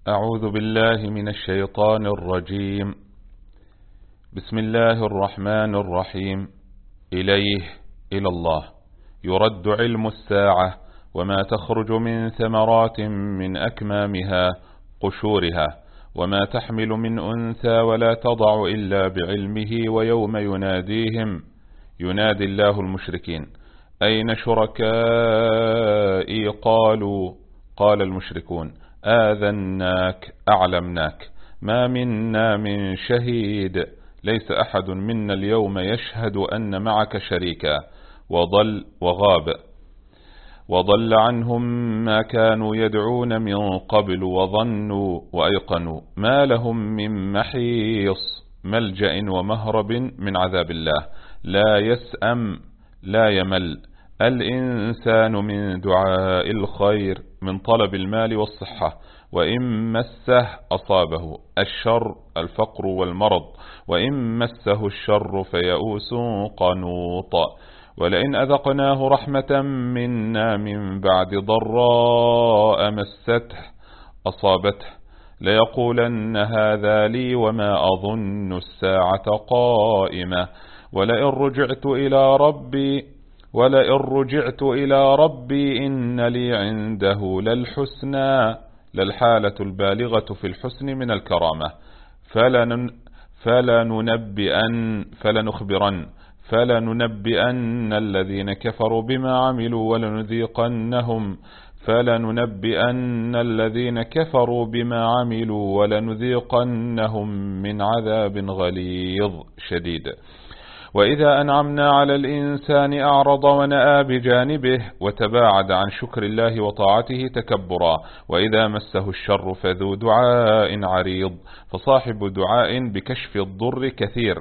أعوذ بالله من الشيطان الرجيم. بسم الله الرحمن الرحيم. إليه إلى الله يرد علم الساعة وما تخرج من ثمرات من أكمامها قشورها وما تحمل من أنثى ولا تضع إلا بعلمه ويوم يناديهم ينادي الله المشركين أين شركائي قال المشركون آذناك أعلمناك ما منا من شهيد ليس أحد منا اليوم يشهد أن معك شريكا وغاب وضل عنهم ما كانوا يدعون من قبل وظنوا وأيقنوا ما لهم من محيص ملجأ ومهرب من عذاب الله لا يسأم لا يمل الإنسان من دعاء الخير من طلب المال والصحة وإن مسه أصابه الشر الفقر والمرض وإن مسه الشر فيئوس قنوط ولئن أذقناه رحمة منا من بعد ضراء مسته أصابته ليقولن هذا لي وما أظن الساعة قائمة ولئن رجعت إلى ربي إن لي عنده للحالة البالغة في الحسن من الكرامة فلننبئن الذين كفروا بما عملوا ولنذيقنهم من عذاب غليظ شديد. وإذا أنعمنا على الإنسان أعرض ونأى بجانبه وتباعد عن شكر الله وطاعته تكبرا وإذا مسه الشر فذو دعاء عريض فصاحب دعاء بكشف الضر كثير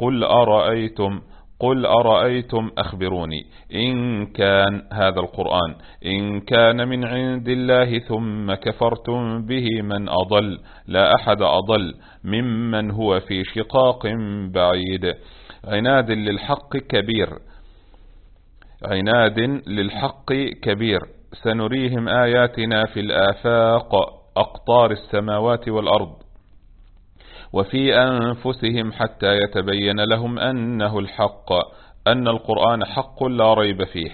قل أرأيتم أخبروني إن كان هذا القرآن إن كان من عند الله ثم كفرتم به من أضل لا أحد أضل ممن هو في شقاق بعيد عناد للحق كبير سنريهم آياتنا في الآفاق أقطار السماوات والأرض وفي أنفسهم حتى يتبين لهم أنه الحق أن القرآن حق لا ريب فيه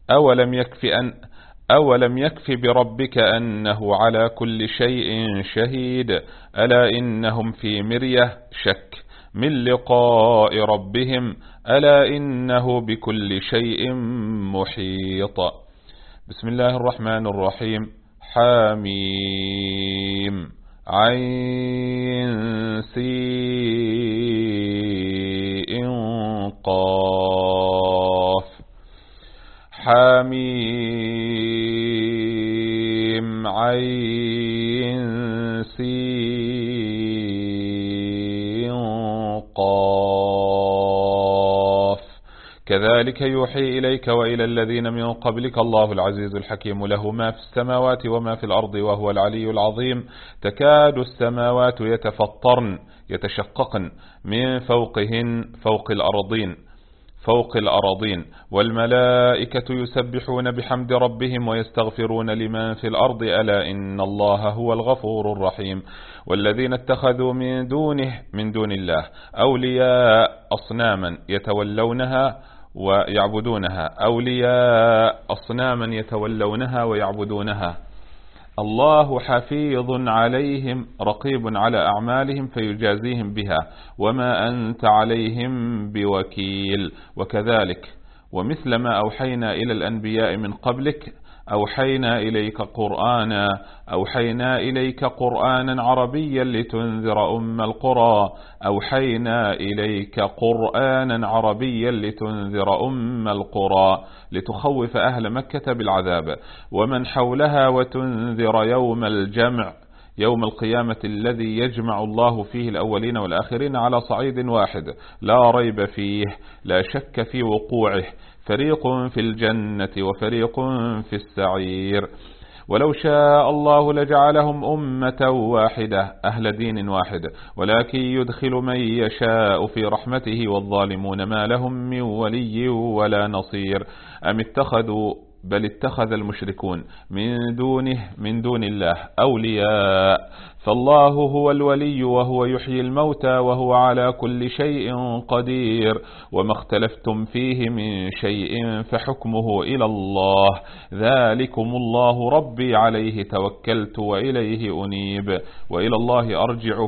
أولم يكف بربك أنه على كل شيء شهيد ألا إنهم في مرية شك من لقاء ربهم ألا إنه بكل شيء محيط. بسم الله الرحمن الرحيم. حاميم عين سين قاف حاميم عين سين قاف كذلك يوحي إليك وإلى الذين من قبلك الله العزيز الحكيم له ما في السماوات وما في الأرض وهو العلي العظيم تكاد السماوات يتشققن من فوقهن فوق الأراضين والملائكة يسبحون بحمد ربهم ويستغفرون لمن في الأرض ألا إن الله هو الغفور الرحيم. والذين اتخذوا من دون الله أولياء أصناما يتولونها ويعبدونها الله حفيظ عليهم رقيب على أعمالهم فيجازيهم بها وما أنت عليهم بوكيل. وكذلك ومثل ما أوحينا إلى الأنبياء من قبلك أوحينا إليك قرآنا عربيا لتنذر أم القرى لتخوف أهل مكة بالعذاب ومن حولها وتنذر يوم القيامة الذي يجمع الله فيه الأولين والآخرين على صعيد واحد لا ريب فيه لا شك في وقوعه فريق في الجنة وفريق في السعير. ولو شاء الله لجعلهم أمة واحدة أهل دين واحد ولكن يدخل من يشاء في رحمته والظالمون ما لهم من ولي ولا نصير بل اتخذ المشركون من دون الله أولياء، فالله هو الولي وهو يحيي الموتى وهو على كل شيء قدير، وما اختلفتم فيه من شيء فحكمه إلى الله، ذلكم الله ربي عليه توكلت وإليه أنيب، وإلى الله أرجع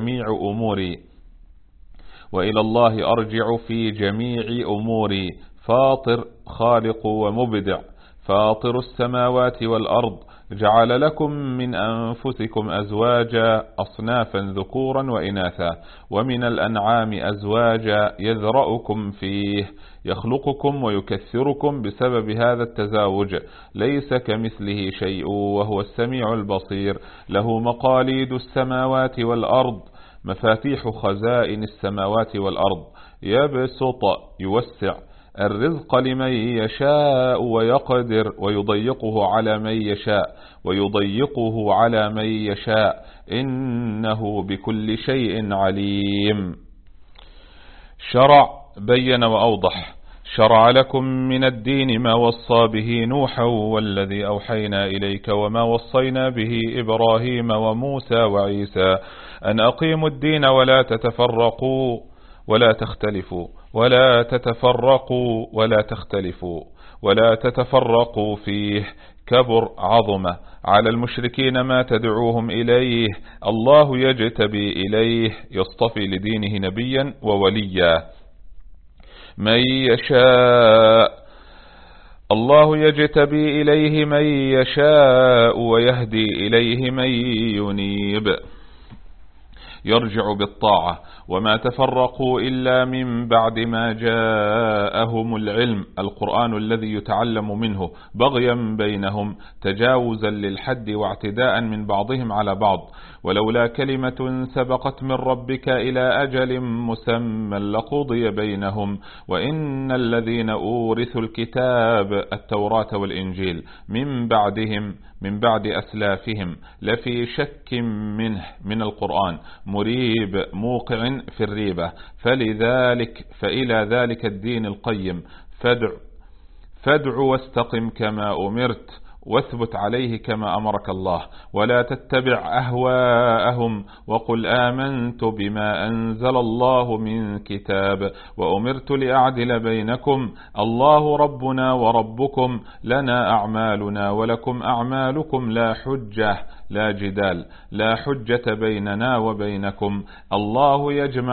في جميع أموري، فاطر خالق ومبدع، فاطر السماوات والأرض، جعل لكم من أنفسكم أزواجا أصنافا ذكورا وإناثا، ومن الأنعام أزواجا يذرأكم فيه، يخلقكم ويكثركم بسبب هذا التزاوج، ليس كمثله شيء وهو السميع البصير، له مقاليد السماوات والأرض، مفاتيح خزائن السماوات والأرض، يبسط يوسع الرزق لمن يشاء ويقدر ويضيقه على من يشاء إنه بكل شيء عليم. شرع بين وأوضح. شرع لكم من الدين ما وصى به نوحا والذي أوحينا إليك وما وصينا به إبراهيم وموسى وعيسى أن أقيموا الدين ولا تتفرقوا ولا تتفرقوا فيه، كبر عظمة على المشركين ما تدعوهم إليه، الله يجتبي إليه، يصطفي لدينه نبيا ووليا من يشاء، الله يجتبي إليه من يشاء ويهدي إليه من ينيب، يرجع بالطاعة، وما تفرقوا إلا من بعد ما جاءهم العلم، القرآن الذي يتعلم منه، بغيا بينهم، تجاوزا للحد واعتداء من بعضهم على بعض، ولولا كلمة سبقت من ربك إلى أجل مسمى لقضي بينهم، وإن الذين أورثوا الكتاب التوراة والإنجيل من بعد أسلافهم لفي شك منه من القرآن مريب موقع في الريبة، فإلى ذلك الدين القيم فادع واستقم كما أمرت واثبت عليه كما أمرك الله، ولا تتبع أهواءهم، وقل آمنت بما أنزل الله من كتاب وأمرت لأعدل بينكم، الله ربنا وربكم، لنا أعمالنا ولكم أعمالكم، لا جدال، لا حجة بيننا وبينكم، الله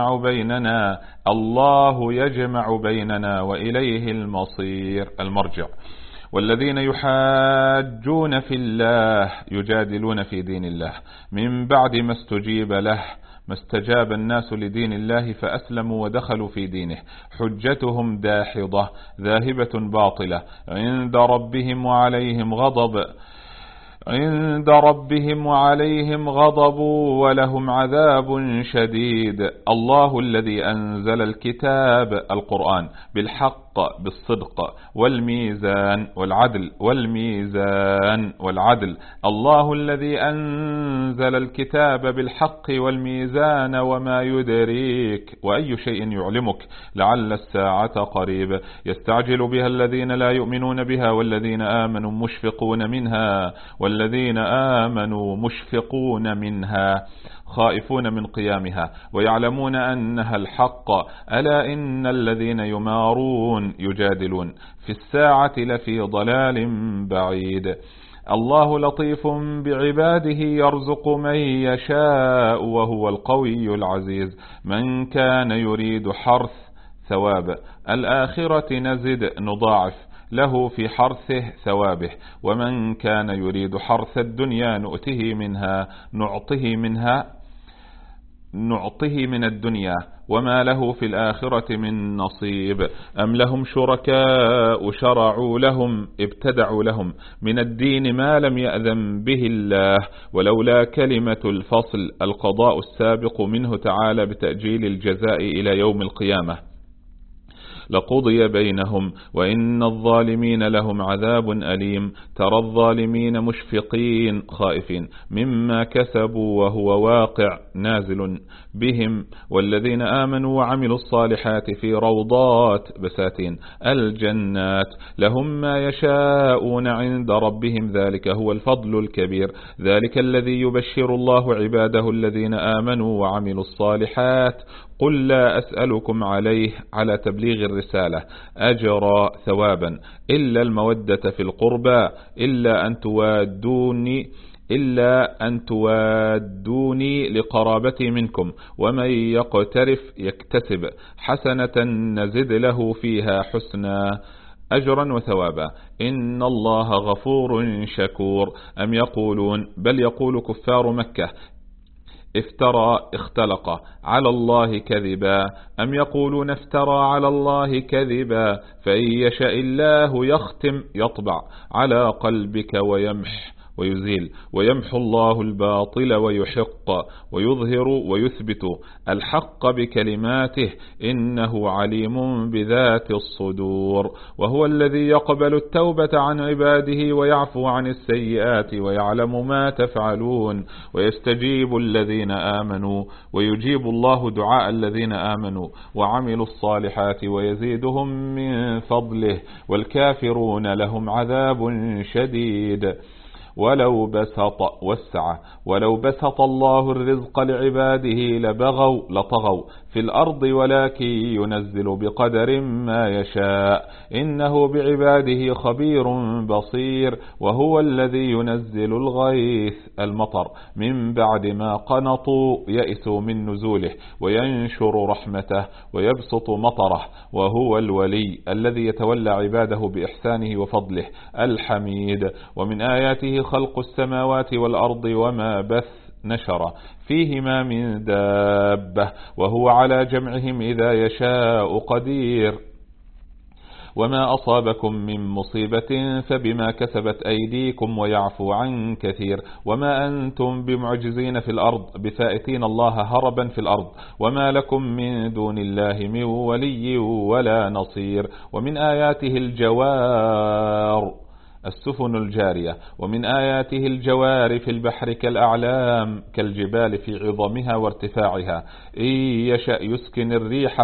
يجمع بيننا وإليه المرجع. والذين يحاجون في الله يجادلون في دين الله من بعد ما استجيب له، ما استجاب الناس لدين الله فأسلموا ودخلوا في دينه، حجتهم داحضة ذاهبة باطلة عند ربهم وعليهم غضب ولهم عذاب شديد. الله الذي أنزل الكتاب القرآن بالحق بالصدق والميزان والعدل، الله الذي أنزل الكتاب بالحق والميزان، وما يدريك وأي شيء يعلمك لعل الساعة قريب، يستعجل بها الذين لا يؤمنون بها والذين آمنوا مشفقون منها خائفون من قيامها ويعلمون أنها الحق، ألا إن الذين يجادلون في الساعة لفي ضلال بعيد. الله لطيف بعباده يرزق من يشاء وهو القوي العزيز. من كان يريد حرث ثواب الآخرة نزد نضاعف له في حرثه ثوابه، ومن كان يريد حرث الدنيا نعطه من الدنيا وما له في الآخرة من نصيب. أم لهم شركاء شرعوا لهم ابتدعوا لهم من الدين ما لم يأذن به الله، ولولا كلمة الفصل القضاء السابق منه تعالى بتأجيل الجزاء إلى يوم القيامة، لقضي بينهم وإن الظالمين لهم عذاب أليم. ترى الظالمين مشفقين خائفين مما كسبوا وهو واقع نازل بهم، والذين آمنوا وعملوا الصالحات في روضات بساتين الجنات لهم ما يشاءون عند ربهم ذلك هو الفضل الكبير. ذلك الذي يبشر الله عباده الذين آمنوا وعملوا الصالحات. قل لا أسألكم عليه على تبليغ الرسالة أجرا ثوابا إلا المودة في القربى إلا أن توادوني لقرابتي منكم، ومن يقترف يكتسب حسنة نزد له فيها حسنا أجرا وثوابا إن الله غفور شكور. أم يقولون بل يقول كفار مكة افترى اختلق على الله كذبا. أم يقولون افترى على الله كذبا فإن يشاء الله يختم يطبع على قلبك ويزيل ويمحو الله الباطل ويحق ويظهر ويثبت الحق بكلماته إنه عليم بذات الصدور. وهو الذي يقبل التوبة عن عباده ويعفو عن السيئات ويعلم ما تفعلون ويستجيب الذين آمنوا ويجيب الله دعاء الذين آمنوا وعملوا الصالحات ويزيدهم من فضله والكافرون لهم عذاب شديد. ولو بسط الله الرزق لعباده لطغوا في الأرض ولكن ينزل بقدر ما يشاء إنه بعباده خبير بصير. وهو الذي ينزل الغيث المطر من بعد ما قنطوا يئسوا من نزوله وينشر رحمته ويبسط مطره. وهو الولي الذي يتولى عباده بإحسانه وفضله الحميد. ومن آياته خلق السماوات والأرض وما بث نشر فيهما من دابة وهو على جمعهم إذا يشاء قدير. وما أصابكم من مصيبة فبما كسبت أيديكم ويعفو عن كثير. وما أنتم بمعجزين في الأرض بفائتين الله هربا في الأرض. وما لكم من دون الله من ولي ولا نصير. ومن آياته الجوار السفن الجارية. ومن آياته الجوار في البحر كالأعلام كالجبال في عظمها وارتفاعها. إن يشأ يسكن الريح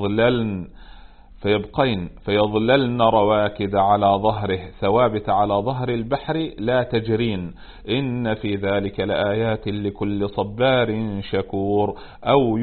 فيظللن رواكد على ظهره ثوابت على ظهر البحر لا تجرين. إن في ذلك لآيات لكل صبار شكور. أو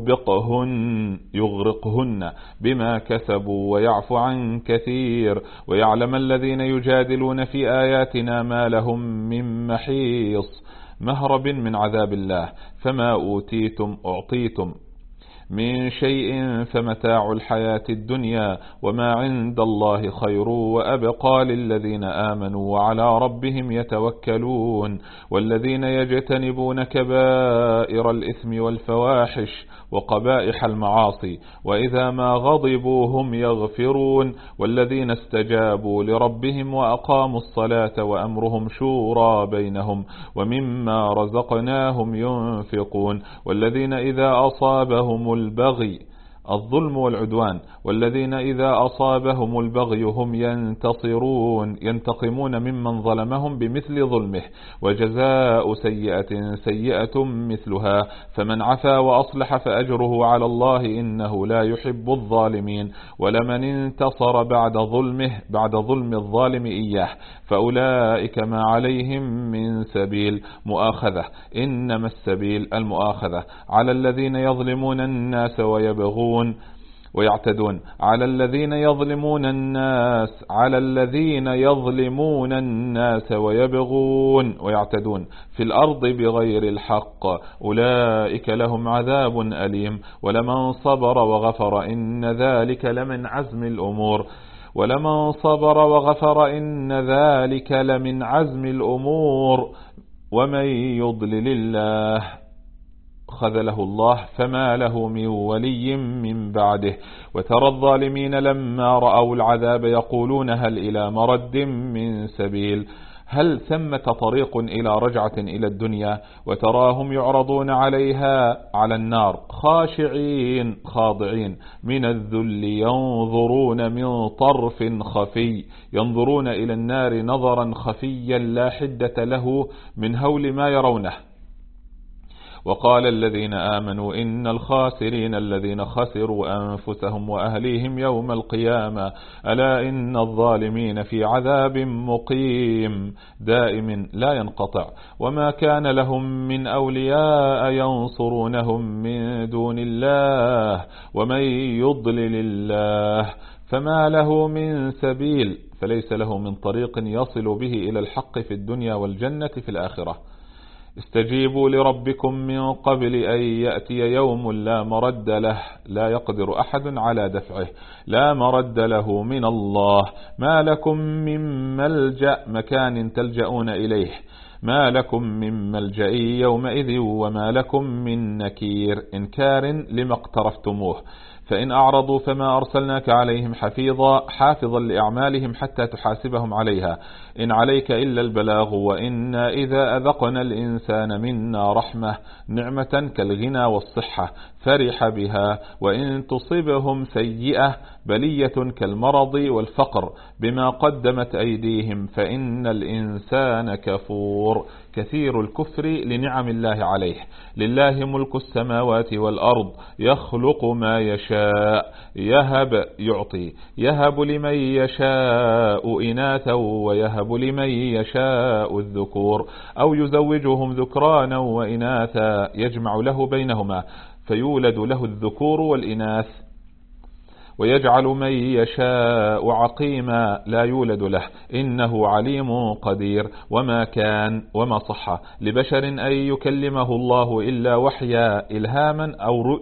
يغرقهن بما كسبوا ويعفو عن كثير. ويعلم الذين يجادلون في آياتنا ما لهم من محيص مهرب من عذاب الله. فما أعطيتم من شيء فمتاع الحياة الدنيا وما عند الله خير وأبقى للذين آمنوا وعلى ربهم يتوكلون. والذين يجتنبون كبائر الإثم والفواحش وقبائح المعاصي وإذا ما غضبوا هم يغفرون. والذين استجابوا لربهم وأقاموا الصلاة وأمرهم شورى بينهم ومما رزقناهم ينفقون. والذين إذا أصابهم الظلم والعدوان والذين إذا أصابهم البغي هم ينتقمون ممن ظلمهم بمثل ظلمه وجزاء سيئة مثلها. فمن عفا وأصلح فأجره على الله إنه لا يحب الظالمين. ولمن انتصر بعد ظلم الظالم إياه فأولئك ما عليهم من سبيل مؤاخذة. إنما السبيل المؤاخذة على الذين يظلمون الناس ويعتدون على الذين يظلمون الناس ويبغون ويعتدون في الأرض بغير الحق أولئك لهم عذاب أليم. ولمن صبر وغفر إن ذلك لمن عزم الأمور. ومن يضلل الله خذله الله فما له من ولي من بعده. وترى الظالمين لما رأوا العذاب يقولون هل إلى مرد من سبيل هل ثمة طريق إلى رجعة إلى الدنيا؟ وتراهم يعرضون عليها على النار خاشعين خاضعين من الذل ينظرون من طرف خفي، ينظرون إلى النار نظرا خفيا لا حدة له من هول ما يرونه. وقال الذين آمنوا إن الخاسرين الذين خسروا أنفسهم وأهليهم يوم القيامة ألا إن الظالمين في عذاب مقيم دائم لا ينقطع، وما كان لهم من أولياء ينصرونهم من دون الله ومن يضلل الله فما له من سبيل، فليس له من طريق يصل به إلى الحق في الدنيا والجنة في الآخرة. استجيبوا لربكم من قبل أن يأتي يوم لا مرد له لا يقدر أحد على دفعه، لا مرد له من الله. ما لكم من ملجأ مكان تلجؤون إليه، ما لكم من ملجأ يومئذ وما لكم من نكير، إنكار لما اقترفتموه. فإن أعرضوا فما أرسلناك عليهم حافظا لأعمالهم حتى تحاسبهم عليها، إن عليك إلا البلاغ. وإنا إذا أذقنا الإنسان منا رحمة نعمة كالغنى والصحة فرح بها، وإن تصبهم سيئة بلية كالمرض والفقر بما قدمت أيديهم فإن الإنسان كفور كثير الكفر لنعم الله عليه. لله ملك السماوات والأرض يخلق ما يشاء يهب يعطي، يهب لمن يشاء إناثا ويهب لمن يشاء الذكور أو يزوجهم ذكرانا وإناثا يجمع له بينهما فيولد له الذكور والإناث، ويجعل من يشاء عقيما لا يولد له إنه عليم قدير. وما كان وما صح لبشر أن يكلمه الله إلا وحيا إلهاما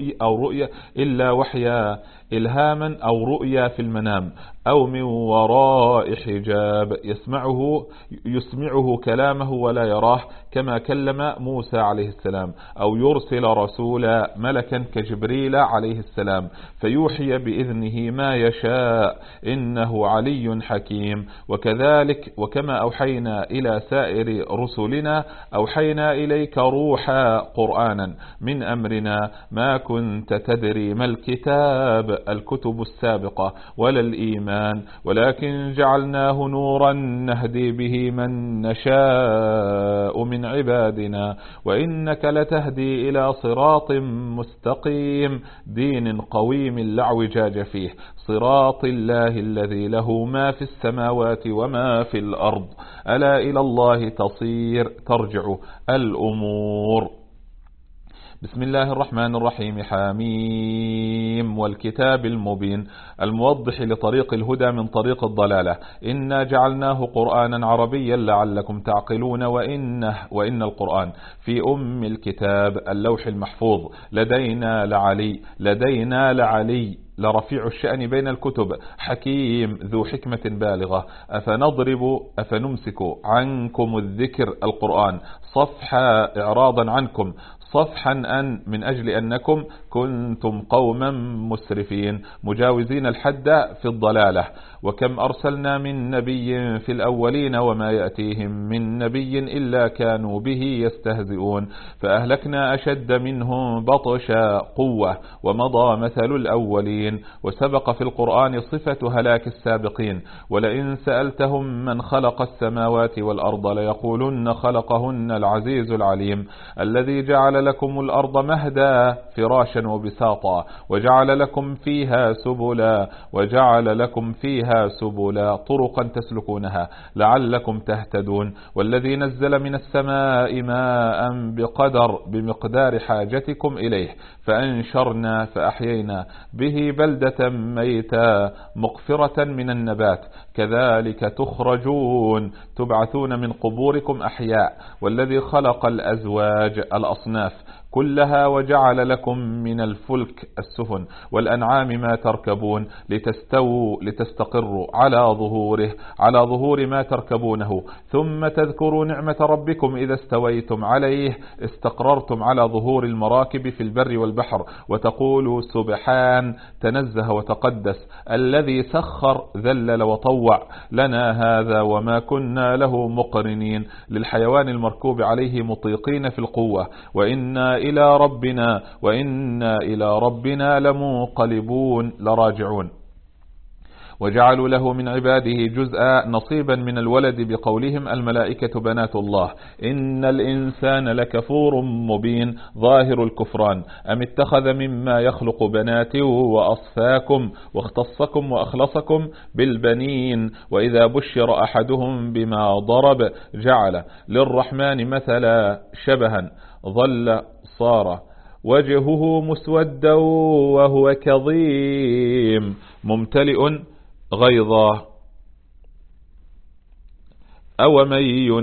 أو رؤيا في المنام أو من وراء حجاب يسمعه كلامه ولا يراه كما كلم موسى عليه السلام، أو يرسل رسولا ملكا كجبريل عليه السلام فيوحي بإذنه ما يشاء إنه علي حكيم. وكذلك وكما أوحينا إلى سائر رسلنا أوحينا إليك روحا قرآنا من أمرنا ما كنت تدري ما الكتاب الكتب السابقة ولا الإيمان ولكن جعلناه نورا نهدي به من نشاء من عبادنا وإنك لتهدي إلى صراط مستقيم دين قويم لا اعوجاج فيه صراط الله الذي له ما في السماوات وما في الأرض ألا إلى الله ترجع الأمور. بسم الله الرحمن الرحيم. حميم والكتاب المبين الموضح لطريق الهدى من طريق الضلالة. إنا جعلناه قرآنا عربيا لعلكم تعقلون. وإن القرآن في أم الكتاب اللوح المحفوظ لدينا لعلي لرفيع الشأن بين الكتب حكيم ذو حكمة بالغة. أفنمسك عنكم الذكر القرآن صفحا إعراضا عنكم صفحا من أجل أنكم كنتم قوما مسرفين مجاوزين الحد في الضلالة. وكم أرسلنا من نبي في الأولين وما يأتيهم من نبي إلا كانوا به يستهزئون فأهلكنا أشد منهم بطشا قوة ومضى مثل الأولين. وسبق في القرآن صفة هلاك السابقين. ولئن سألتهم من خلق السماوات والأرض ليقولن خلقهن العزيز العليم الذي جعل لكم الأرض مهدا فراشا وبساطا وجعل لكم فيها سبلا طرقا تسلكونها لعلكم تهتدون. والذي نزل من السماء ماء بمقدار حاجتكم إليه فأنشرنا فأحيينا به بلدة ميتا مغفرة من النبات كذلك تخرجون تبعثون من قبوركم أحياء. والذي خلق الأزواج الأصناف كلها وجعل لكم من الفلك السفن والأنعام ما تركبون لتستقروا على ظهور ما تركبونه، ثم تذكروا نعمة ربكم إذا استويتم عليه، استقررتم على ظهور المراكب في البر والبحر، وتقولوا سبحان تنزه وتقدس الذي سخر ذلل وطوع لنا هذا وما كنا له مقرنين، للحيوان المركوب عليه مطيقين في القوة، وإنا إلى ربنا لمنقلبون لراجعون. وجعلوا له من عباده جزءا نصيبا من الولد بقولهم الملائكة بنات الله، إن الإنسان لكفور مبين ظاهر الكفران، أم اتخذ مما يخلق بنات وأصفاكم واختصكم وأخلصكم بالبنين، وإذا بشر أحدهم بما ضرب جعل للرحمن مثلا شبها ظل صار وجهه مسودا وهو كظيم ممتلئ غيظا، أومن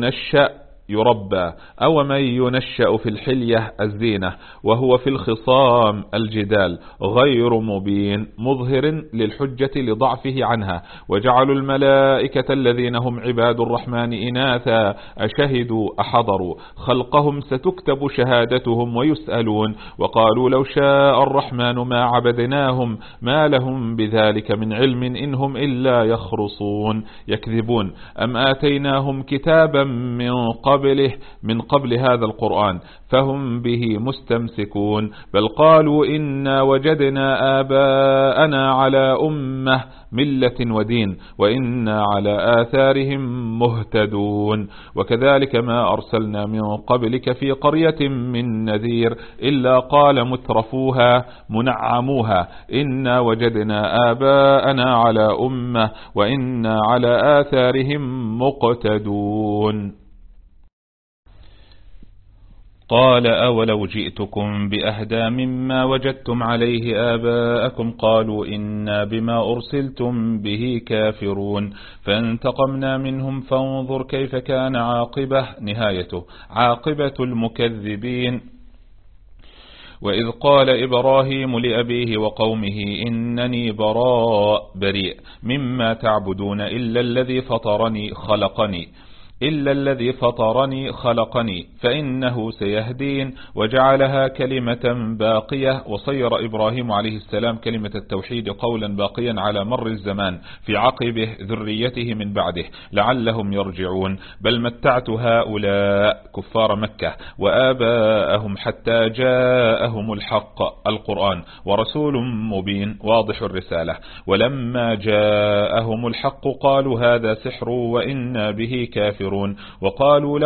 ينشأ في الحلية الزينة وهو في الخصام الجدال غير مبين مظهر للحجة لضعفه عنها. وجعلوا الملائكة الذين هم عباد الرحمن إناثا أشهدوا أحضروا خلقهم ستكتب شهادتهم ويسألون، وقالوا لو شاء الرحمن ما عبدناهم ما لهم بذلك من علم إنهم إلا يخرصون يكذبون، أم آتيناهم كتابا من قبل هذا القرآن فهم به مستمسكون، بل قالوا إنا وجدنا آباءنا على أمة ملة ودين وإنا على آثارهم مهتدون. وكذلك ما أرسلنا من قبلك في قرية من نذير إلا قال مترفوها منعموها إنا وجدنا آباءنا على أمة وإنا على آثارهم مقتدون. قال أولو جئتكم بأهدى مما وجدتم عليه آباءكم قالوا إنا بما أرسلتم به كافرون، فانتقمنا منهم فانظر كيف كان عاقبة المكذبين. وإذ قال إبراهيم لأبيه وقومه إنني بريء مما تعبدون إلا الذي فطرني خلقني فإنه سيهدين، وجعلها كلمة باقية. وصير إبراهيم عليه السلام كلمة التوحيد قولا باقيا على مر الزمان في عقبه ذريته من بعده لعلهم يرجعون، بل متعت هؤلاء كفار مكة وآباءهم حتى جاءهم الحق القرآن ورسول مبين واضح الرسالة، ولما جاءهم الحق قالوا هذا سحر وإنا به كافرون، وقالوا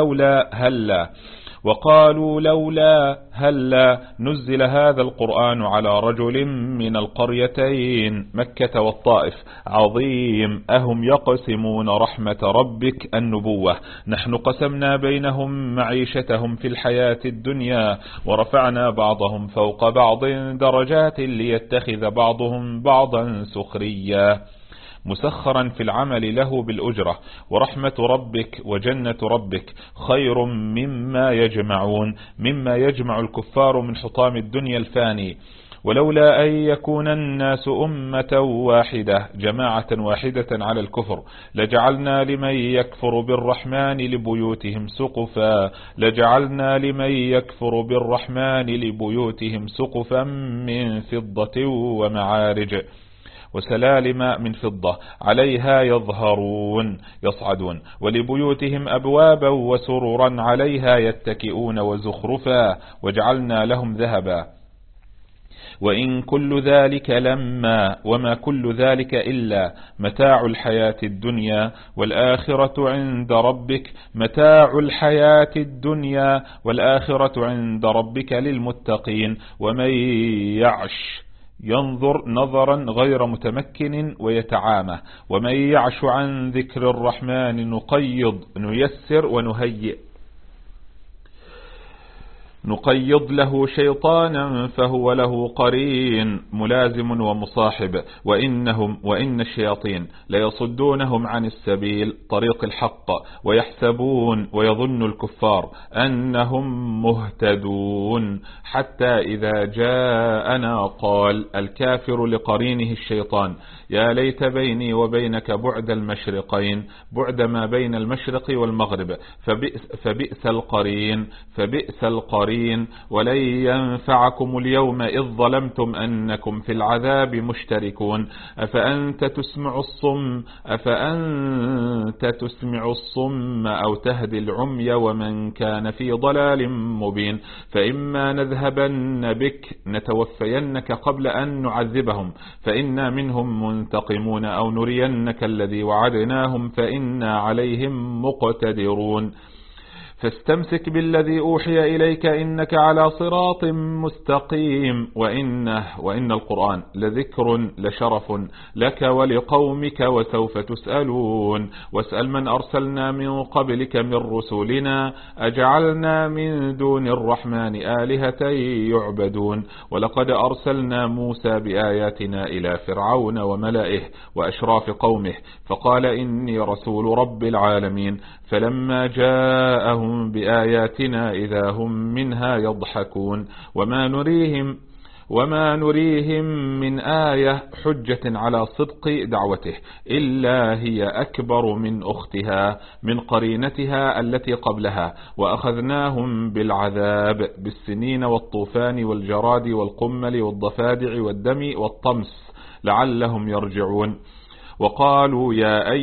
لولا هلا نزل هذا القرآن على رجل من القريتين مكة والطائف عظيم أهم يقسمون رحمة ربك النبوة نحن قسمنا بينهم معيشتهم في الحياة الدنيا ورفعنا بعضهم فوق بعض درجات ليتخذ بعضهم بعضا سخريا، مسخرا في العمل له بالأجرة، ورحمة ربك وجنة ربك خير مما يجمع الكفار من حطام الدنيا الفاني. ولولا أن يكون الناس أمة واحدة جماعة واحدة على الكفر لجعلنا لمن يكفر بالرحمن لبيوتهم سقفا من فضة ومعارج وسلالم من فضة عليها يصعدون ولبيوتهم أبوابا وسررا عليها يتكئون وزخرفا وجعلنا لهم ذهبا، وإن كل ذلك وما كل ذلك إلا متاع الحياة الدنيا والآخرة عند ربك للمتقين، ومن يعش ينظر نظرا غير متمكن ويتعامى، ومن يعش عن ذكر الرحمن نيسر ونهيئ نقيض له شيطانا فهو له قرين ملازم ومصاحب وإن الشياطين ليصدونهم عن السبيل طريق الحق ويظن الكفار أنهم مهتدون حتى إذا جاءنا قال الكافر لقرينه الشيطان يا ليت بيني وبينك بعد المشرقين بعد ما بين المشرق والمغرب فبئس القرين ولن ينفعكم اليوم إذ ظلمتم أنكم في العذاب مشتركون أفأنت تسمع الصم أو تهدي العمي ومن كان في ضلال مبين فإما نذهبن بك نتوفينك قبل أن نعذبهم فإنا منهم منتقمون أو نرينك الذي وعدناهم فإنا عليهم مقتدرون فاستمسك بالذي أوحي إليك إنك على صراط مستقيم وإن القرآن لذكر لشرف لك ولقومك وسوف تسألون واسأل من أرسلنا من قبلك من رسلنا أجعلنا من دون الرحمن آلهة يعبدون ولقد أرسلنا موسى بآياتنا إلى فرعون وملئه وأشراف قومه فقال إني رسول رب العالمين فلما جاءهم بآياتنا إذا هم منها يضحكون وما نريهم من آية حجة على صدق دعوته إلا هي أكبر من أختها من قرينتها التي قبلها وأخذناهم بالعذاب بالسنين والطوفان والجراد والقمل والضفادع والدم والطمس لعلهم يرجعون وقالوا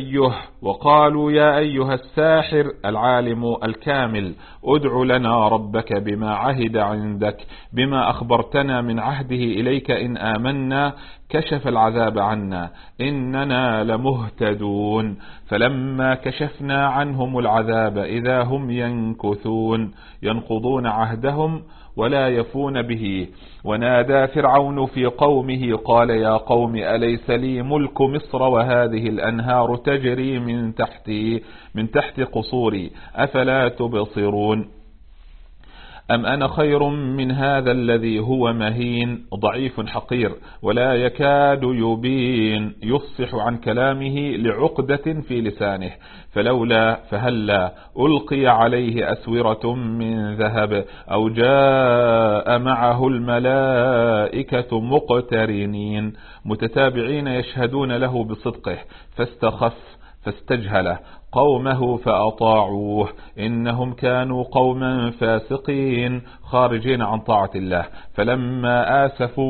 يا أيها الساحر العالم الكامل ادع لنا ربك بما عهد عندك بما أخبرتنا من عهده إليك إن آمنا كشف العذاب عنا إننا لمهتدون فلما كشفنا عنهم العذاب إذا هم ينقضون عهدهم ولا يفون به ونادى فرعون في قومه قال يا قوم أليس لي ملك مصر وهذه الأنهار تجري من تحت قصوري أفلا تبصرون أم أنا خير من هذا الذي هو مهين ضعيف حقير ولا يكاد يبين يفصح عن كلامه لعقدة في لسانه فهلا ألقي عليه أسورة من ذهب أو جاء معه الملائكة مقترنين متتابعين يشهدون له بصدقه فاستجهل قومه فأطاعوه إنهم كانوا قوما فاسقين خارجين عن طاعة الله فلما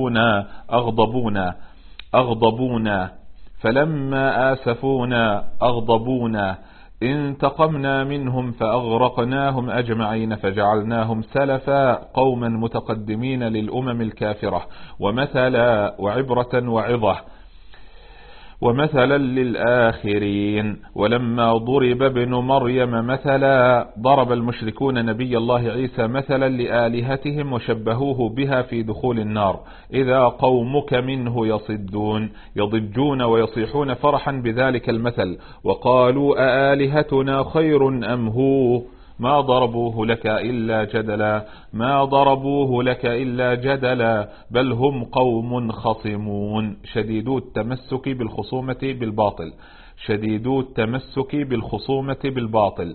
آسفونا أغضبونا انتقمنا منهم فأغرقناهم أجمعين فجعلناهم سلفا قوما متقدمين للأمم الكافرة ومثلا وعبرة وعظة ومثلا للآخرين ولما ضرب ابن مريم مثلا ضرب المشركون نبي الله عيسى مثلا لآلهتهم وشبهوه بها في دخول النار إذا قومك منه يضجون ويصيحون فرحا بذلك المثل وقالوا أآلهتنا خير أم هو ما ضربوه لك إلا جدلا بل هم قوم خصمون شديدو التمسك بالخصومة بالباطل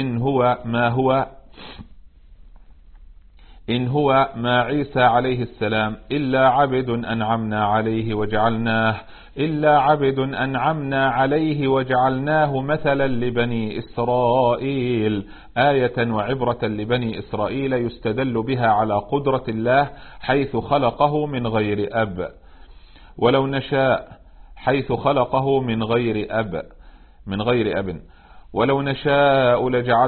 إن هو ما عيسى عليه السلام إلا عبد أنعمنا عليه وجعلناه مثلا لبني إسرائيل آية وعبرة لبني إسرائيل يستدل بها على قدرة الله حيث خلقه من غير أب ولو نشاء ولو نشاء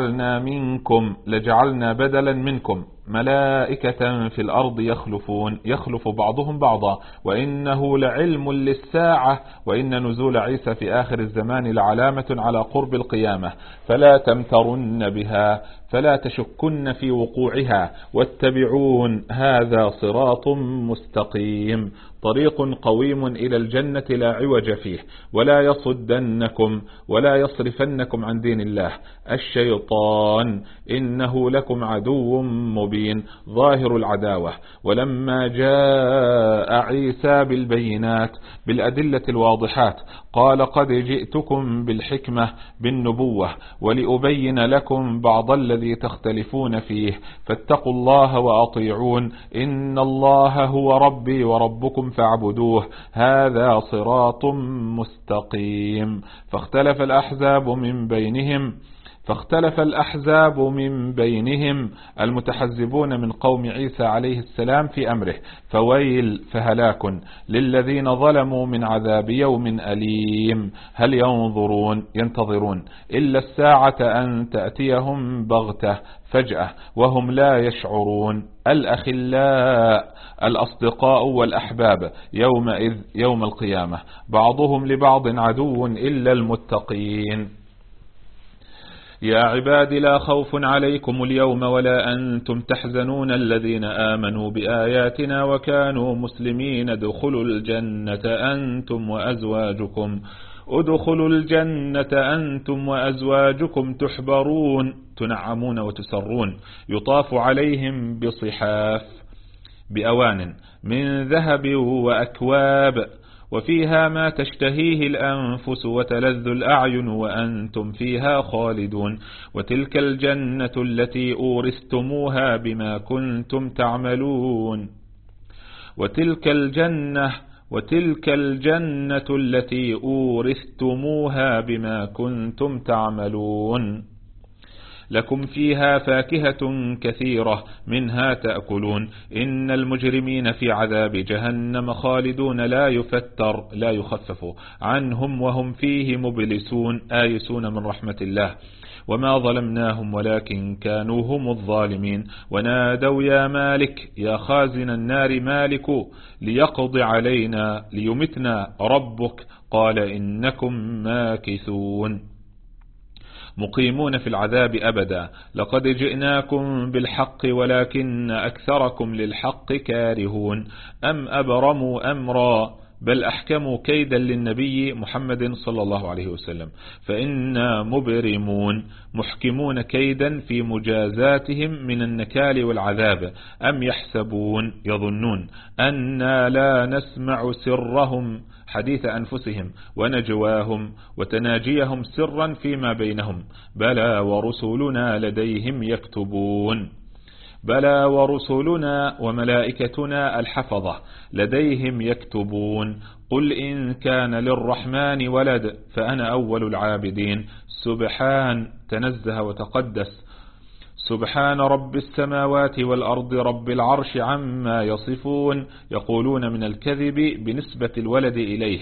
لجعلنا بدلا منكم ملائكة في الأرض يخلف بعضهم بعضا وإنه لعلم للساعة وإن نزول عيسى في آخر الزمان لعلامة على قرب القيامة فلا تمترن بها فلا تشكن في وقوعها واتبعون هذا صراط مستقيم طريق قويم إلى الجنة لا عوج فيه ولا يصدنكم ولا يصرفنكم عن دين الله الشيطان إنه لكم عدو مبين مبين ظاهر العداوة. ولما جاء عيسى بالبينات بالأدلة الواضحات قال قد جئتكم بالحكمة بالنبوة ولأبين لكم بعض الذي تختلفون فيه فاتقوا الله وأطيعون إن الله هو ربي وربكم فاعبدوه هذا صراط مستقيم. فاختلف الأحزاب من بينهم المتحزبون من قوم عيسى عليه السلام في أمره فويل فهلاك للذين ظلموا من عذاب يوم أليم. هل ينتظرون إلا الساعة أن تأتيهم بغتة فجأة وهم لا يشعرون. الأخلاء الأصدقاء والأحباب يوم القيامة بعضهم لبعض عدو إلا المتقين. يا عباد لا خوف عليكم اليوم ولا أنتم تحزنون الذين آمنوا بآياتنا وكانوا مسلمين ادخلوا الجنة أنتم وأزواجكم تحبرون تنعمون وتسرون يطاف عليهم بصحاف بأوان من ذهب وأكواب وفيها ما تشتهيه الأنفس وتلذ الأعين وأنتم فيها خالدون وتلك الجنة التي أورثتموها بما كنتم تعملون وتلك الجنة التي أورثتموها بما كنتم تعملون لكم فيها فاكهة كثيرة منها تأكلون إن المجرمين في عذاب جهنم خالدون لا يخفف عنهم وهم فيه مبلسون آيسون من رحمة الله. وما ظلمناهم ولكن كانوا هم الظالمين. ونادوا يا مالك يا خازن النار مالك ليقضي علينا ليمتنا ربك قال إنكم ماكثون مقيمون في العذاب أبدا. لقد جئناكم بالحق ولكن أكثركم للحق كارهون. أم أبرموا أمرا بل أحكموا كيدا للنبي محمد صلى الله عليه وسلم فإنا مبرمون محكمون كيدا في مجازاتهم من النكال والعذاب. أم يظنون أنا لا نسمع سرهم حديث أنفسهم ونجواهم وتناجيهم سرا فيما بينهم بلى ورسلنا لديهم يكتبون. بلى ورسلنا وملائكتنا الحفظة لديهم يكتبون. قل إن كان للرحمن ولد فأنا أول العابدين. سبحان تنزه وتقدس سبحان رب السماوات والأرض رب العرش عما يصفون. يقولون من الكذب بنسبة الولد إليه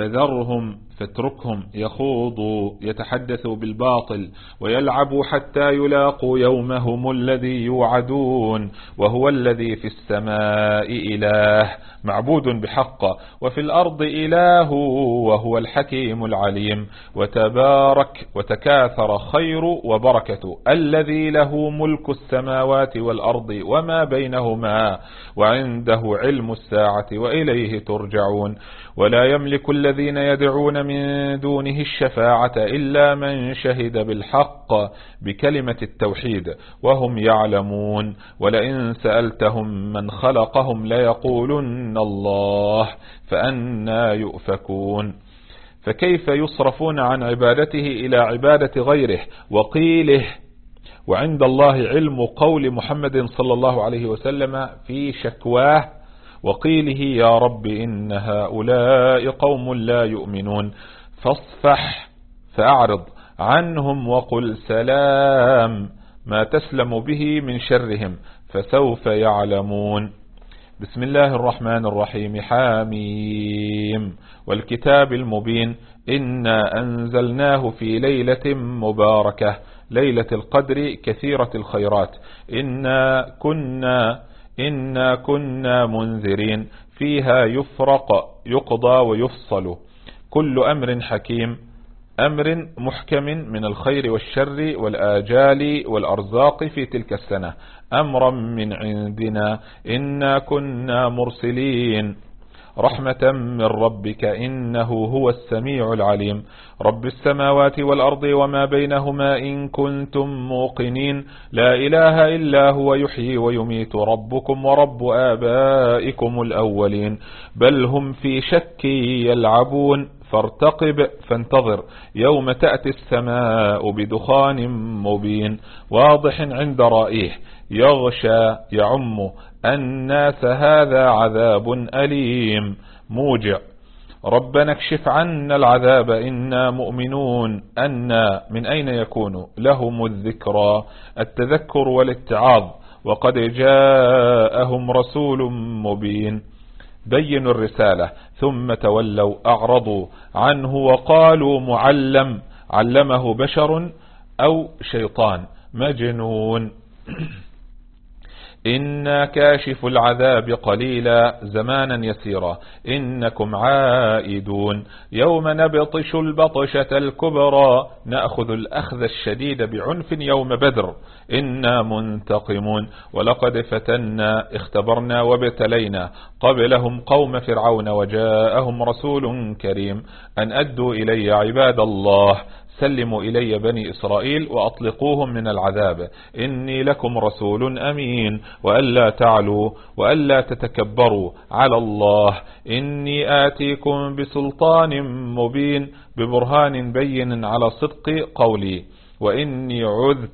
فاتركهم يخوضوا يتحدثوا بالباطل ويلعبوا حتى يلاقوا يومهم الذي يوعدون. وهو الذي في السماء إله معبود بحق وفي الأرض إله وهو الحكيم العليم. وتبارك وتكاثر خير وبركة الذي له ملك السماوات والأرض وما بينهما وعنده علم الساعة وإليه ترجعون. ولا يملك الذين يدعون من دونه الشفاعة إلا من شهد بالحق بكلمة التوحيد وهم يعلمون. ولئن سألتهم من خلقهم ليقولن الله فأنى يؤفكون. فكيف يصرفون عن عبادته إلى عبادة غيره وقيله وعند الله علم قول محمد صلى الله عليه وسلم في شكواه وقيله يا رب إن هؤلاء قوم لا يؤمنون فاصفح فأعرض عنهم وقل سلام ما تسلم به من شرهم فسوف يعلمون. بسم الله الرحمن الرحيم حاميم والكتاب المبين إنا أنزلناه في ليلة مباركة ليلة القدر كثيرة الخيرات. إنا كنا منذرين فيها يقضى ويفصل كل أمر حكيم أمر محكم من الخير والشر والآجال والأرزاق في تلك السنة أمرا من عندنا إنا كنا مرسلين رحمة من ربك إنه هو السميع العليم. رب السماوات والأرض وما بينهما إن كنتم موقنين لا إله إلا هو يحيي ويميت ربكم ورب آبائكم الأولين بل هم في شك يلعبون فارتقب فانتظر يوم تأتي السماء بدخان مبين واضح عند رائيه يغشى يعم الناس هذا عذاب أليم موجع. ربنا اكشف عنا العذاب إنا مؤمنون أن من أين يكون لهم الذكرى التذكر والاتعاظ وقد جاءهم رسول مبين بينوا الرسالة ثم تولوا أعرضوا عنه وقالوا معلم علمه بشر أو شيطان مجنون. إنا كاشف العذاب قليلا زمانا يسيرا إنكم عائدون يوم نبطش البطشة الكبرى نأخذ الأخذ الشديد بعنف يوم بدر إنا منتقمون ولقد فتنا اختبرنا وابتلينا قبلهم قوم فرعون وجاءهم رسول كريم أن أدوا إلي عباد الله سلموا إلي بني إسرائيل وأطلقوهم من العذاب إني لكم رسول أمين وألا تعلوا وألا تتكبروا على الله إني آتيكم بسلطان مبين ببرهان بين على صدق قولي وإني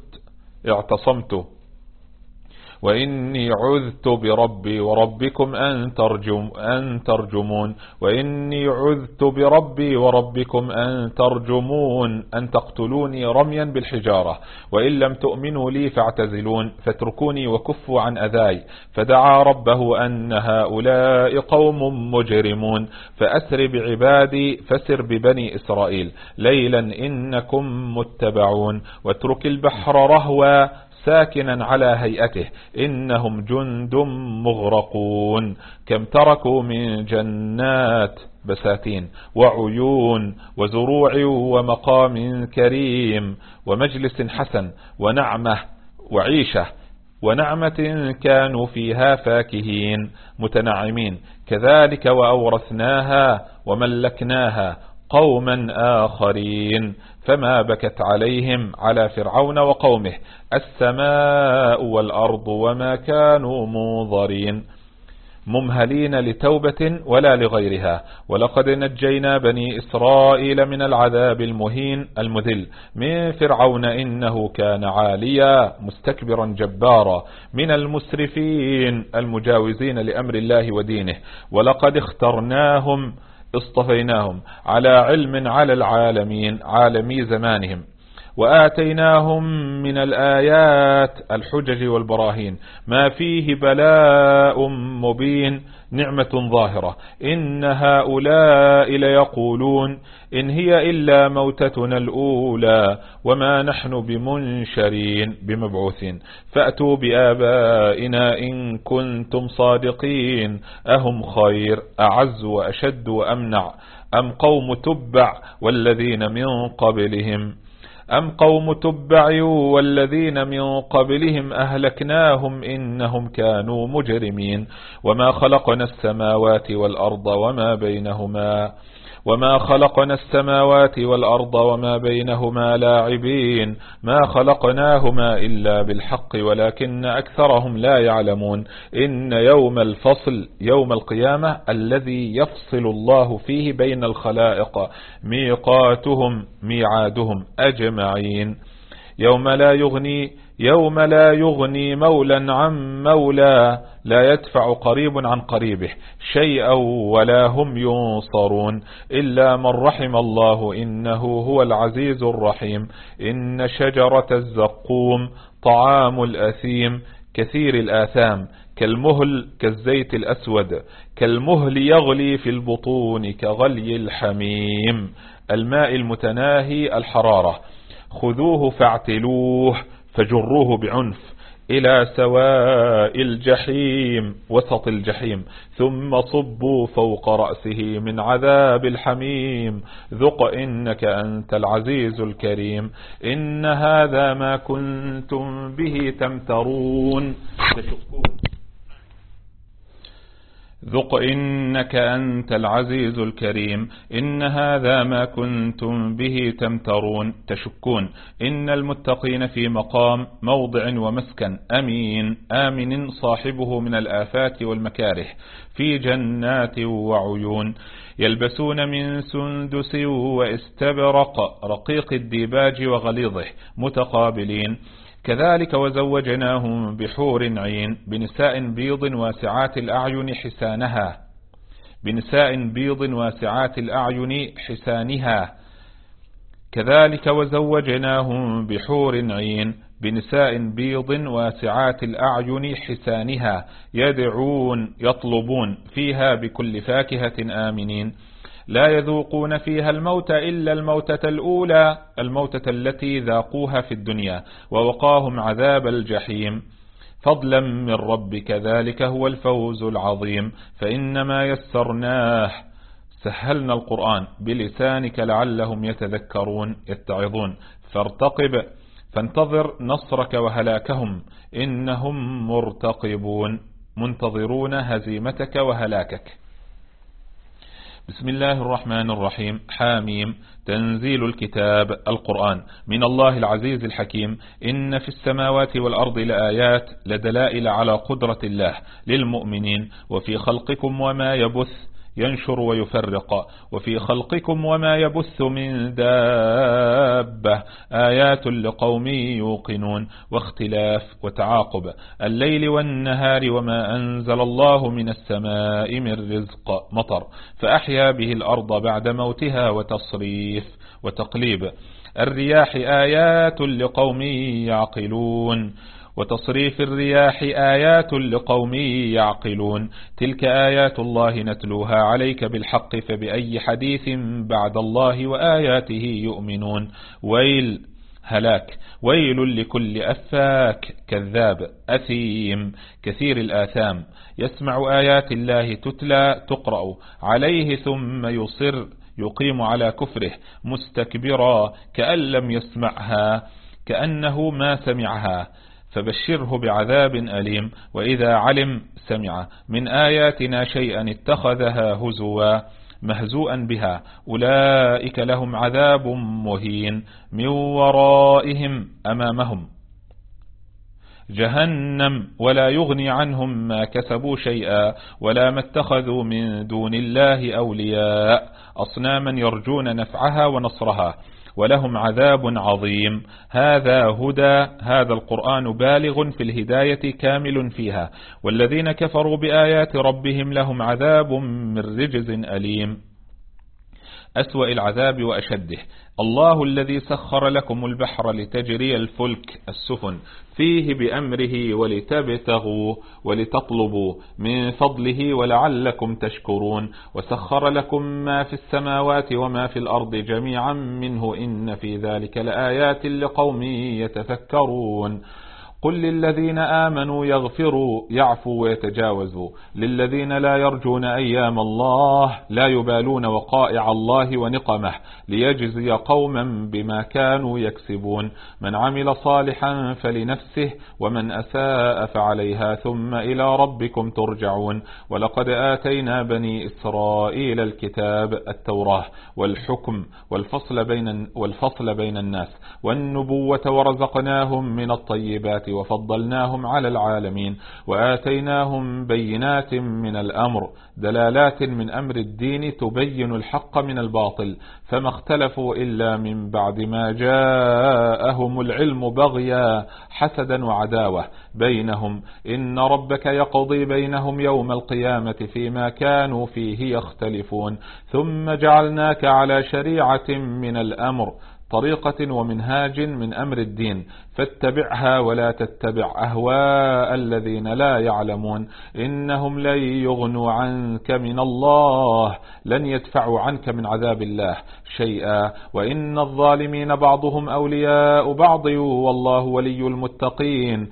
عذت بربي وربكم أن ترجمون وإني عذت بربي وربكم أن ترجمون أن تقتلوني رميا بالحجارة وإن لم تؤمنوا لي فاعتزلون فاتركوني وكفوا عن أذاي فدعا ربه أن هؤلاء قوم مجرمون فأسر بعبادي فسر ببني إسرائيل ليلا إنكم متبعون واترك البحر رهوا ساكنا على هيئته إنهم جند مغرقون كم تركوا من جنات بساتين وعيون وزروع ومقام كريم ومجلس حسن ونعمة وعيشة ونعمة كانوا فيها فاكهين متنعمين كذلك وأورثناها وملكناها قوما آخرين فما بكت عليهم على فرعون وقومه السماء والأرض وما كانوا منظرين ممهلين لتوبة ولا لغيرها ولقد نجينا بني إسرائيل من العذاب المهين المذل من فرعون إنه كان عاليا مستكبرا جبارا من المسرفين المجاوزين لأمر الله ودينه ولقد اصطفيناهم على علم على العالمين عالمي زمانهم وآتيناهم من الآيات الحجج والبراهين ما فيه بلاء مبين نعمة ظاهرة إن هؤلاء ليقولون إن هي إلا موتتنا الأولى وما نحن بمنشرين بمبعوثين فأتوا بآبائنا إن كنتم صادقين أهم خير أعز وأشد وأمنع أم قوم تبع والذين من قبلهم أهلكناهم إنهم كانوا مجرمين وما خلقنا السماوات والأرض وما بينهما لاعبين ما خلقناهما إلا بالحق ولكن أكثرهم لا يعلمون إن يوم الفصل يوم القيامة الذي يفصل الله فيه بين الخلائق ميعادهم أجمعين يوم لا يغني مولا عن مولى لا يدفع قريب عن قريبه شيئا ولا هم ينصرون إلا من رحم الله إنه هو العزيز الرحيم إن شجرة الزقوم طعام الأثيم كثير الآثام كالمهل كالزيت الأسود كالمهل يغلي في البطون كغلي الحميم الماء المتناهي الحرارة خذوه فاعتلوه فجروه بعنف إلى سواء الجحيم وسط الجحيم ثم صبوا فوق رأسه من عذاب الحميم ذق إنك أنت العزيز الكريم إن هذا ما كنتم به تمترون ذق إنك أنت العزيز الكريم. إن هذا ما كنتم به تمترون تشكون. إن المتقين في مقام موضع ومسكن أمين آمن صاحبه من الآفات والمكاره في جنات وعيون يلبسون من سندس واستبرق رقيق الديباج وغليظه متقابلين. كذلك وزوجناهم بحور عين بنساء بيض واسعات الأعين حسانها كذلك وزوجناهم بحور عين بنساء بيض واسعات الأعين حسانها يدعون يطلبون فيها بكل فاكهة آمنين لا يذوقون فيها الموت إلا الموتة الأولى الموتة التي ذاقوها في الدنيا ووقاهم عذاب الجحيم فضلا من ربك ذلك هو الفوز العظيم. فإنما يسرناه سهلنا القرآن بلسانك لعلهم يتذكرون يتعظون فانتظر نصرك وهلاكهم إنهم مرتقبون منتظرون هزيمتك وهلاكك. بسم الله الرحمن الرحيم. حاميم. تنزيل الكتاب القرآن من الله العزيز الحكيم. إن في السماوات والأرض لآيات لدلائل على قدرة الله للمؤمنين وفي خلقكم وما يبث ينشر ويفرق وفي خلقكم وما يبث من دابة آيات لقوم يوقنون واختلاف وتعاقب الليل والنهار وما أنزل الله من السماء من رزق مطر فأحيا به الأرض بعد موتها وتصريف وتقليب الرياح آيات لقوم يعقلون وتصريف الرياح آيات لقوم يعقلون تلك آيات الله نتلوها عليك بالحق فبأي حديث بعد الله وآياته يؤمنون. هلاك ويل لكل أفاك كذاب أثيم كثير الآثام يسمع آيات الله تتلى تقرأ عليه ثم يصر يقيم على كفره مستكبرا كأن لم يسمعها كأنه ما سمعها فبشره بعذاب أليم. وإذا علم سمع من آياتنا شيئا اتخذها هزوا مهزوءا بها أولئك لهم عذاب مهين من ورائهم أمامهم جهنم ولا يغني عنهم ما كسبوا شيئا ولا ما اتخذوا من دون الله أولياء أصناما يرجون نفعها ونصرها ولهم عذاب عظيم. هذا هدى هذا القرآن بالغ في الهداية كامل فيها والذين كفروا بآيات ربهم لهم عذاب من رجز أليم. أسوأ العذاب وأشده الله الذي سخر لكم البحر لتجري الفلك السفن فيه بأمره ولتبتغوا ولتطلبوا من فضله ولعلكم تشكرون وسخر لكم ما في السماوات وما في الأرض جميعا منه إن في ذلك لآيات لقوم يتفكرون. قل للذين آمنوا يغفروا يعفوا ويتجاوزوا للذين لا يرجون أيام الله لا يبالون وقائع الله ونقمه ليجزي قوما بما كانوا يكسبون من عمل صالحا فلنفسه ومن أساء فعليها ثم إلى ربكم ترجعون. ولقد آتينا بني إسرائيل الكتاب التوراة والحكم والفصل بين الناس والنبوة ورزقناهم من الطيبات وفضلناهم على العالمين وآتيناهم بينات من الأمر دلالات من أمر الدين تبين الحق من الباطل فما اختلفوا إلا من بعد ما جاءهم العلم بغيا حسدا وعداوة بينهم إن ربك يقضي بينهم يوم القيامة فيما كانوا فيه يختلفون. ثم جعلناك على شريعة من الأمر طريقة ومنهاج من أمر الدين فاتبعها ولا تتبع أهواء الذين لا يعلمون إنهم لن يغنوا عنك من الله لن يدفعوا عنك من عذاب الله شيئا وإن الظالمين بعضهم أولياء بعض والله ولي المتقين.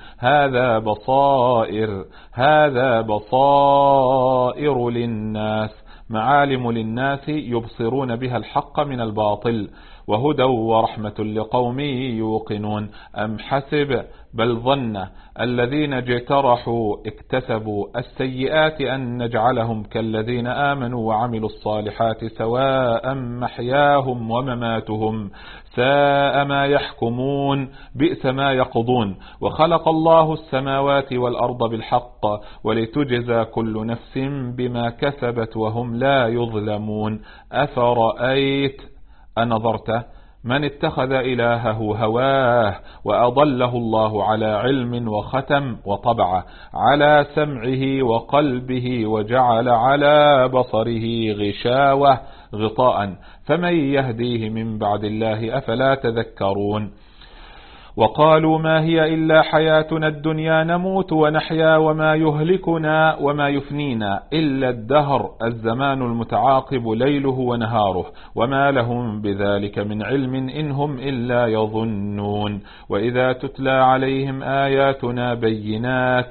هذا بصائر للناس معالم للناس يبصرون بها الحق من الباطل وهدى ورحمة لقوم يوقنون. أم حسب بل ظن الذين اجترحوا اكتسبوا السيئات أن نجعلهم كالذين آمنوا وعملوا الصالحات سواء محياهم ومماتهم ساء ما يحكمون بئس ما يقضون. وخلق الله السماوات والأرض بالحق ولتجزى كل نفس بما كسبت وهم لا يظلمون. أفرأيت أنظرت من اتخذ إلهه هواه وأضله الله على علم وختم وطبع على سمعه وقلبه وجعل على بصره غشاوة غطاء فمن يهديه من بعد الله أفلا تذكرون. وقالوا ما هي إلا حياتنا الدنيا نموت ونحيا وما يهلكنا وما يفنينا إلا الدهر الزمان المتعاقب ليله ونهاره وما لهم بذلك من علم إن هم إلا يظنون. وإذا تتلى عليهم آياتنا بينات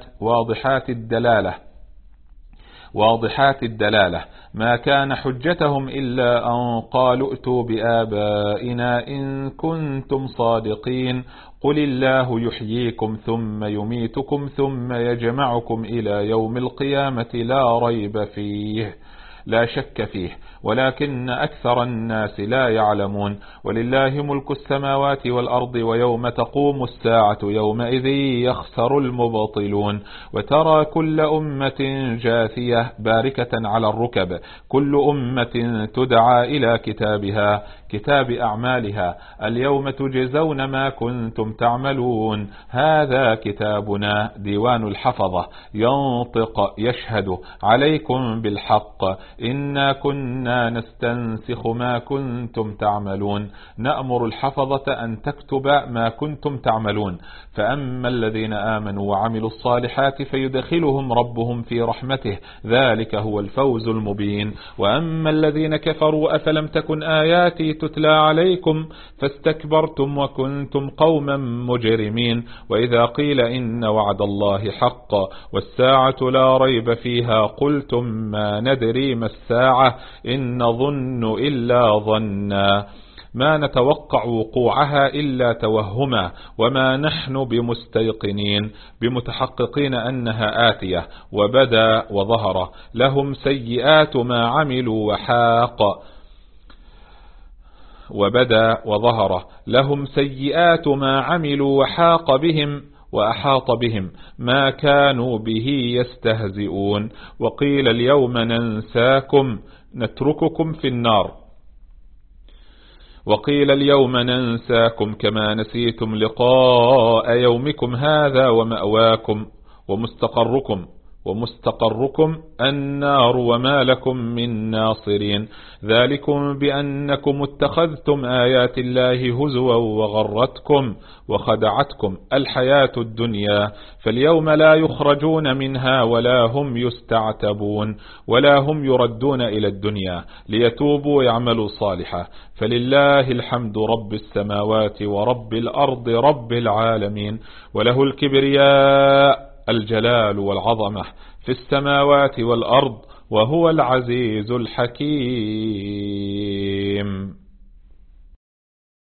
واضحات الدلالة ما كان حجتهم إلا أن قالوا ائتوا بآبائنا إن كنتم صادقين قل الله يحييكم ثم يميتكم ثم يجمعكم إلى يوم القيامة لا ريب فيه لا شك فيه ولكن أكثر الناس لا يعلمون. ولله ملك السماوات والأرض ويوم تقوم الساعة يومئذ يخسر المبطلون. وترى كل أمة جاثية باركة على الركب كل أمة تدعى إلى كتابها كتاب أعمالها اليوم تجزون ما كنتم تعملون هذا كتابنا ديوان الحفظة ينطق يشهد عليكم بالحق إنا كنا نستنسخ ما كنتم تعملون نأمر الحفظة أن تكتب ما كنتم تعملون. فأما الذين آمنوا وعملوا الصالحات فيدخلهم ربهم في رحمته ذلك هو الفوز المبين. وأما الذين كفروا أفلم تكن آياتي تتلى عليكم فاستكبرتم وكنتم قوما مجرمين. وإذا قيل إن وعد الله حق والساعة لا ريب فيها قلتم ما ندري ما الساعة إن نظن إلا ظنا ما نتوقع وقوعها إلا توهما وما نحن بمستيقنين بمتحققين أنها آتية. وبدا وظهر لهم سيئات ما عملوا وحاق بهم وأحاط بهم ما كانوا به يستهزئون. وقيل اليوم ننساكم نترككم في النار وقيل اليوم ننساكم كما نسيتم لقاء يومكم هذا ومأواكم ومستقركم النار وما لكم من ناصرين ذلكم بأنكم اتخذتم آيات الله هزوا وخدعتكم الحياة الدنيا فاليوم لا يخرجون منها ولا هم يستعتبون ولا هم يردون إلى الدنيا ليتوبوا ويعملوا صالحا فلله الحمد رب السماوات ورب الأرض رب العالمين وله الكبرياء الجلال والعظمة في السماوات والأرض وهو العزيز الحكيم.